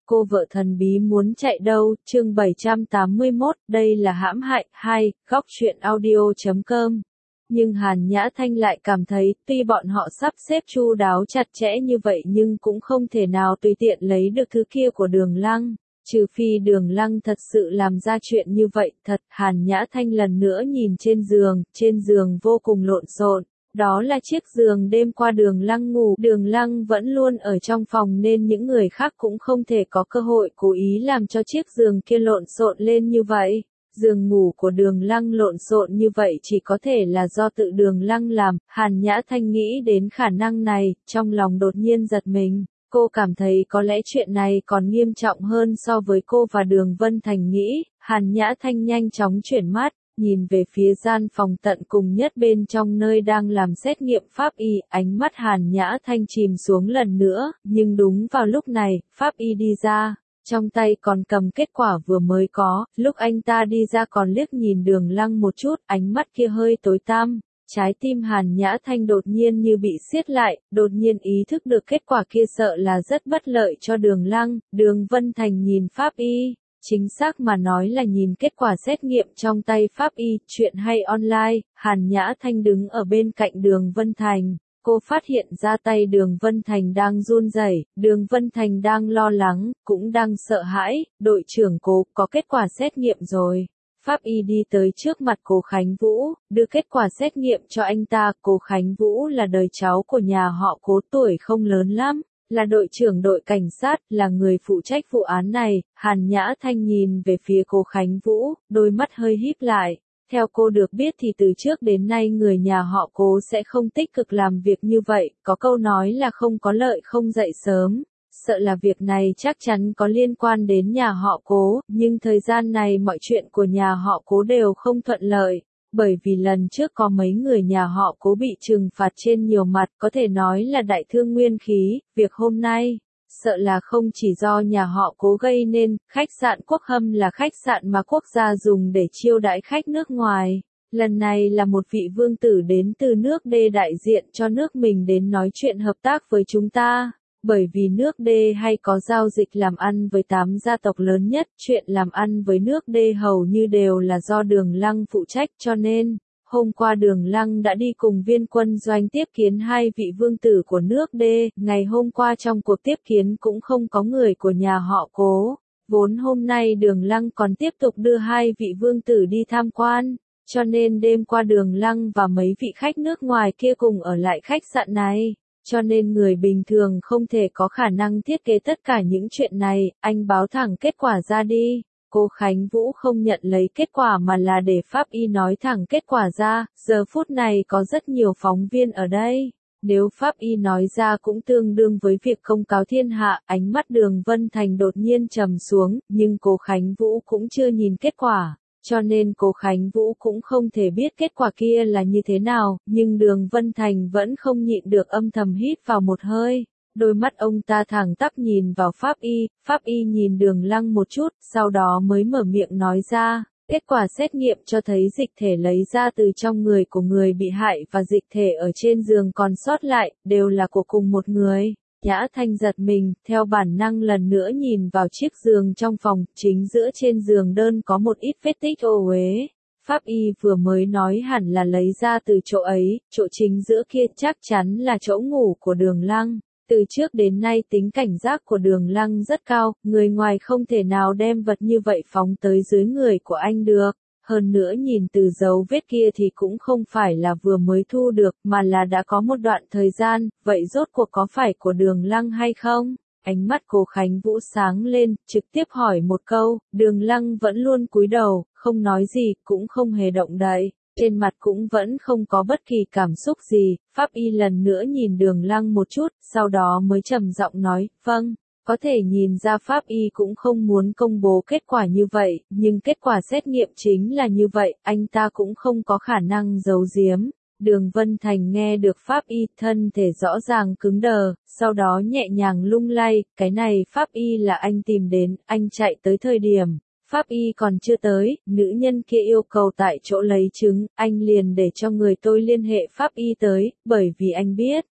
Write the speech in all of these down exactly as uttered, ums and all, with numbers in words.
Cô vợ thần bí muốn chạy đâu, chương bảy trăm tám mươi mốt, đây là hãm hại, hai, góc truyện audio.com. Nhưng Hàn Nhã Thanh lại cảm thấy, tuy bọn họ sắp xếp chu đáo chặt chẽ như vậy nhưng cũng không thể nào tùy tiện lấy được thứ kia của Đường Lăng. Trừ phi Đường Lăng thật sự làm ra chuyện như vậy, thật, Hàn Nhã Thanh lần nữa nhìn trên giường, trên giường vô cùng lộn xộn. Đó là chiếc giường đêm qua Đường Lăng ngủ, Đường Lăng vẫn luôn ở trong phòng nên những người khác cũng không thể có cơ hội cố ý làm cho chiếc giường kia lộn xộn lên như vậy. Giường ngủ của Đường Lăng lộn xộn như vậy chỉ có thể là do tự Đường Lăng làm, Hàn Nhã Thanh nghĩ đến khả năng này, trong lòng đột nhiên giật mình. Cô cảm thấy có lẽ chuyện này còn nghiêm trọng hơn so với cô và Đường Vân Thành nghĩ, Hàn Nhã Thanh nhanh chóng chuyển mắt. Nhìn về phía gian phòng tận cùng nhất bên trong nơi đang làm xét nghiệm pháp y, ánh mắt Hàn Nhã Thanh chìm xuống lần nữa, nhưng đúng vào lúc này, pháp y đi ra, trong tay còn cầm kết quả vừa mới có, lúc anh ta đi ra còn liếc nhìn Đường Lăng một chút, ánh mắt kia hơi tối tăm, trái tim Hàn Nhã Thanh đột nhiên như bị siết lại, đột nhiên ý thức được kết quả kia sợ là rất bất lợi cho Đường Lăng, Đường Vân Thành nhìn pháp y. Chính xác mà nói là nhìn kết quả xét nghiệm trong tay pháp y, chuyện hay online, Hàn Nhã Thanh đứng ở bên cạnh Đường Vân Thành. Cô phát hiện ra tay Đường Vân Thành đang run rẩy, Đường Vân Thành đang lo lắng, cũng đang sợ hãi, đội trưởng Cố có kết quả xét nghiệm rồi. Pháp y đi tới trước mặt Cố Khánh Vũ, đưa kết quả xét nghiệm cho anh ta. Cố Khánh Vũ là đời cháu của nhà họ Cố, tuổi không lớn lắm. Là đội trưởng đội cảnh sát, là người phụ trách vụ án này. Hàn Nhã Thanh nhìn về phía Cố Khánh Vũ, đôi mắt hơi híp lại. Theo cô được biết thì từ trước đến nay người nhà họ Cố sẽ không tích cực làm việc như vậy, có câu nói là không có lợi không dậy sớm. Sợ là việc này chắc chắn có liên quan đến nhà họ Cố, nhưng thời gian này mọi chuyện của nhà họ Cố đều không thuận lợi. Bởi vì lần trước có mấy người nhà họ Cố bị trừng phạt trên nhiều mặt, có thể nói là đại thương nguyên khí, việc hôm nay, sợ là không chỉ do nhà họ Cố gây nên, khách sạn Quốc Hâm là khách sạn mà quốc gia dùng để chiêu đãi khách nước ngoài. Lần này là một vị vương tử đến từ nước D đại diện cho nước mình đến nói chuyện hợp tác với chúng ta. Bởi vì nước D hay có giao dịch làm ăn với tám gia tộc lớn nhất, chuyện làm ăn với nước D hầu như đều là do Đường Lăng phụ trách cho nên, hôm qua Đường Lăng đã đi cùng viên quân doanh tiếp kiến hai vị vương tử của nước D, ngày hôm qua trong cuộc tiếp kiến cũng không có người của nhà họ Cố, vốn hôm nay Đường Lăng còn tiếp tục đưa hai vị vương tử đi tham quan, cho nên đêm qua Đường Lăng và mấy vị khách nước ngoài kia cùng ở lại khách sạn này. Cho nên người bình thường không thể có khả năng thiết kế tất cả những chuyện này, anh báo thẳng kết quả ra đi. Cố Khánh Vũ không nhận lấy kết quả mà là để pháp y nói thẳng kết quả ra, giờ phút này có rất nhiều phóng viên ở đây. Nếu pháp y nói ra cũng tương đương với việc công cáo thiên hạ, ánh mắt Đường Vân Thành đột nhiên trầm xuống, nhưng Cố Khánh Vũ cũng chưa nhìn kết quả. Cho nên Cố Khánh Vũ cũng không thể biết kết quả kia là như thế nào, nhưng Đường Vân Thành vẫn không nhịn được âm thầm hít vào một hơi. Đôi mắt ông ta thẳng tắp nhìn vào pháp y, pháp y nhìn Đường Lăng một chút, sau đó mới mở miệng nói ra, kết quả xét nghiệm cho thấy dịch thể lấy ra từ trong người của người bị hại và dịch thể ở trên giường còn sót lại, đều là của cùng một người. Nhã Thanh giật mình, theo bản năng lần nữa nhìn vào chiếc giường trong phòng, chính giữa trên giường đơn có một ít vết tích ô uế. Pháp y vừa mới nói hẳn là lấy ra từ chỗ ấy, chỗ chính giữa kia chắc chắn là chỗ ngủ của Đường Lăng. Từ trước đến nay tính cảnh giác của Đường Lăng rất cao, người ngoài không thể nào đem vật như vậy phóng tới dưới người của anh được. Hơn nữa nhìn từ dấu vết kia thì cũng không phải là vừa mới thu được mà là đã có một đoạn thời gian, vậy rốt cuộc có phải của Đường Lăng hay không? Ánh mắt Cố Khánh Vũ sáng lên, trực tiếp hỏi một câu, Đường Lăng vẫn luôn cúi đầu, không nói gì, cũng không hề động đậy, trên mặt cũng vẫn không có bất kỳ cảm xúc gì. Pháp y lần nữa nhìn Đường Lăng một chút, sau đó mới trầm giọng nói, vâng. Có thể nhìn ra pháp y cũng không muốn công bố kết quả như vậy, nhưng kết quả xét nghiệm chính là như vậy, anh ta cũng không có khả năng giấu giếm. Đường Vân Thành nghe được pháp y, thân thể rõ ràng cứng đờ, sau đó nhẹ nhàng lung lay, cái này pháp y là anh tìm đến, anh chạy tới thời điểm. Pháp y còn chưa tới, nữ nhân kia yêu cầu tại chỗ lấy chứng, anh liền để cho người tôi liên hệ pháp y tới, bởi vì anh biết.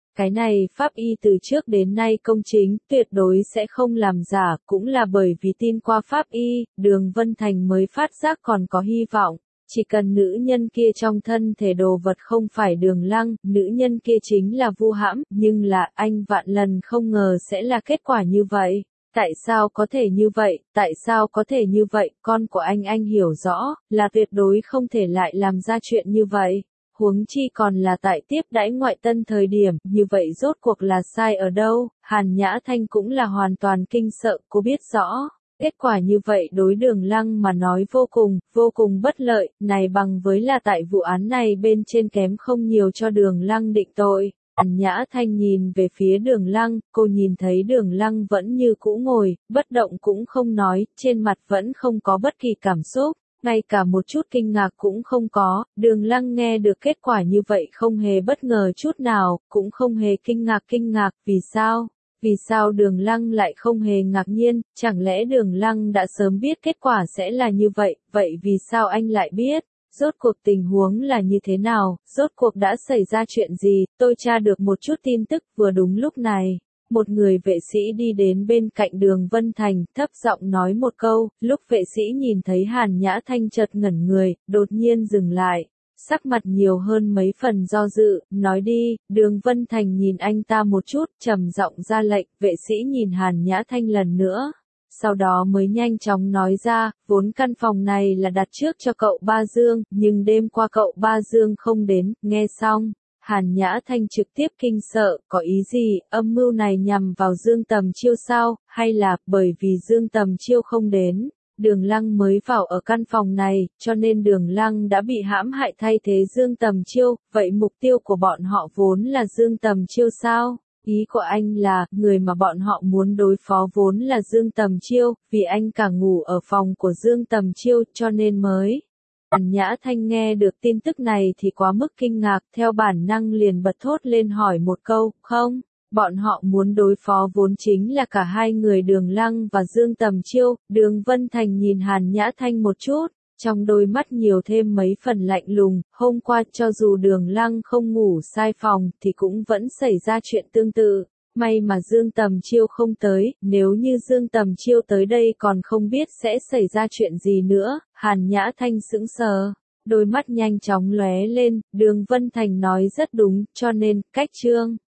Cái này pháp y từ trước đến nay công chính, tuyệt đối sẽ không làm giả, cũng là bởi vì tin qua pháp y, Đường Vân Thành mới phát giác còn có hy vọng. Chỉ cần nữ nhân kia trong thân thể đồ vật không phải Đường Lăng, nữ nhân kia chính là Vu Hãm, nhưng là anh vạn lần không ngờ sẽ là kết quả như vậy. Tại sao có thể như vậy, tại sao có thể như vậy, con của anh anh hiểu rõ, là tuyệt đối không thể lại làm ra chuyện như vậy. Huống chi còn là tại tiếp đãi ngoại tân thời điểm, như vậy rốt cuộc là sai ở đâu, Hàn Nhã Thanh cũng là hoàn toàn kinh sợ, cô biết rõ. Kết quả như vậy đối Đường Lăng mà nói vô cùng, vô cùng bất lợi, này bằng với là tại vụ án này bên trên kém không nhiều cho Đường Lăng định tội. Hàn Nhã Thanh nhìn về phía Đường Lăng, cô nhìn thấy Đường Lăng vẫn như cũ ngồi, bất động cũng không nói, trên mặt vẫn không có bất kỳ cảm xúc, ngay cả một chút kinh ngạc cũng không có. Đường Lăng nghe được kết quả như vậy không hề bất ngờ chút nào, cũng không hề kinh ngạc kinh ngạc, vì sao? Vì sao Đường Lăng lại không hề ngạc nhiên, chẳng lẽ Đường Lăng đã sớm biết kết quả sẽ là như vậy, vậy vì sao anh lại biết? Rốt cuộc tình huống là như thế nào, rốt cuộc đã xảy ra chuyện gì, tôi tra được một chút tin tức. Vừa đúng lúc này, một người vệ sĩ đi đến bên cạnh Đường Vân Thành, thấp giọng nói một câu, lúc vệ sĩ nhìn thấy Hàn Nhã Thanh chợt ngẩn người, đột nhiên dừng lại, sắc mặt nhiều hơn mấy phần do dự, nói đi. Đường Vân Thành nhìn anh ta một chút, trầm giọng ra lệnh, vệ sĩ nhìn Hàn Nhã Thanh lần nữa. Sau đó mới nhanh chóng nói ra, vốn căn phòng này là đặt trước cho cậu Ba Dương, nhưng đêm qua cậu Ba Dương không đến. Nghe xong, Hàn Nhã Thanh trực tiếp kinh sợ, có ý gì, âm mưu này nhằm vào Dương Tầm Chiêu sao, hay là bởi vì Dương Tầm Chiêu không đến, Đường Lăng mới vào ở căn phòng này, cho nên Đường Lăng đã bị hãm hại thay thế Dương Tầm Chiêu, vậy mục tiêu của bọn họ vốn là Dương Tầm Chiêu sao? Ý của anh là, người mà bọn họ muốn đối phó vốn là Dương Tầm Chiêu, vì anh cả ngủ ở phòng của Dương Tầm Chiêu cho nên mới. Hàn Nhã Thanh nghe được tin tức này thì quá mức kinh ngạc, theo bản năng liền bật thốt lên hỏi một câu, không, bọn họ muốn đối phó vốn chính là cả hai người Đường Lăng và Dương Tầm Chiêu. Đường Vân Thành nhìn Hàn Nhã Thanh một chút, trong đôi mắt nhiều thêm mấy phần lạnh lùng, hôm qua cho dù Đường Lăng không ngủ sai phòng thì cũng vẫn xảy ra chuyện tương tự, may mà Dương Tầm Chiêu không tới, nếu như Dương Tầm Chiêu tới đây còn không biết sẽ xảy ra chuyện gì nữa. Hàn Nhã Thanh sững sờ, đôi mắt nhanh chóng lóe lên, Đường Vân Thành nói rất đúng, cho nên, cách Trương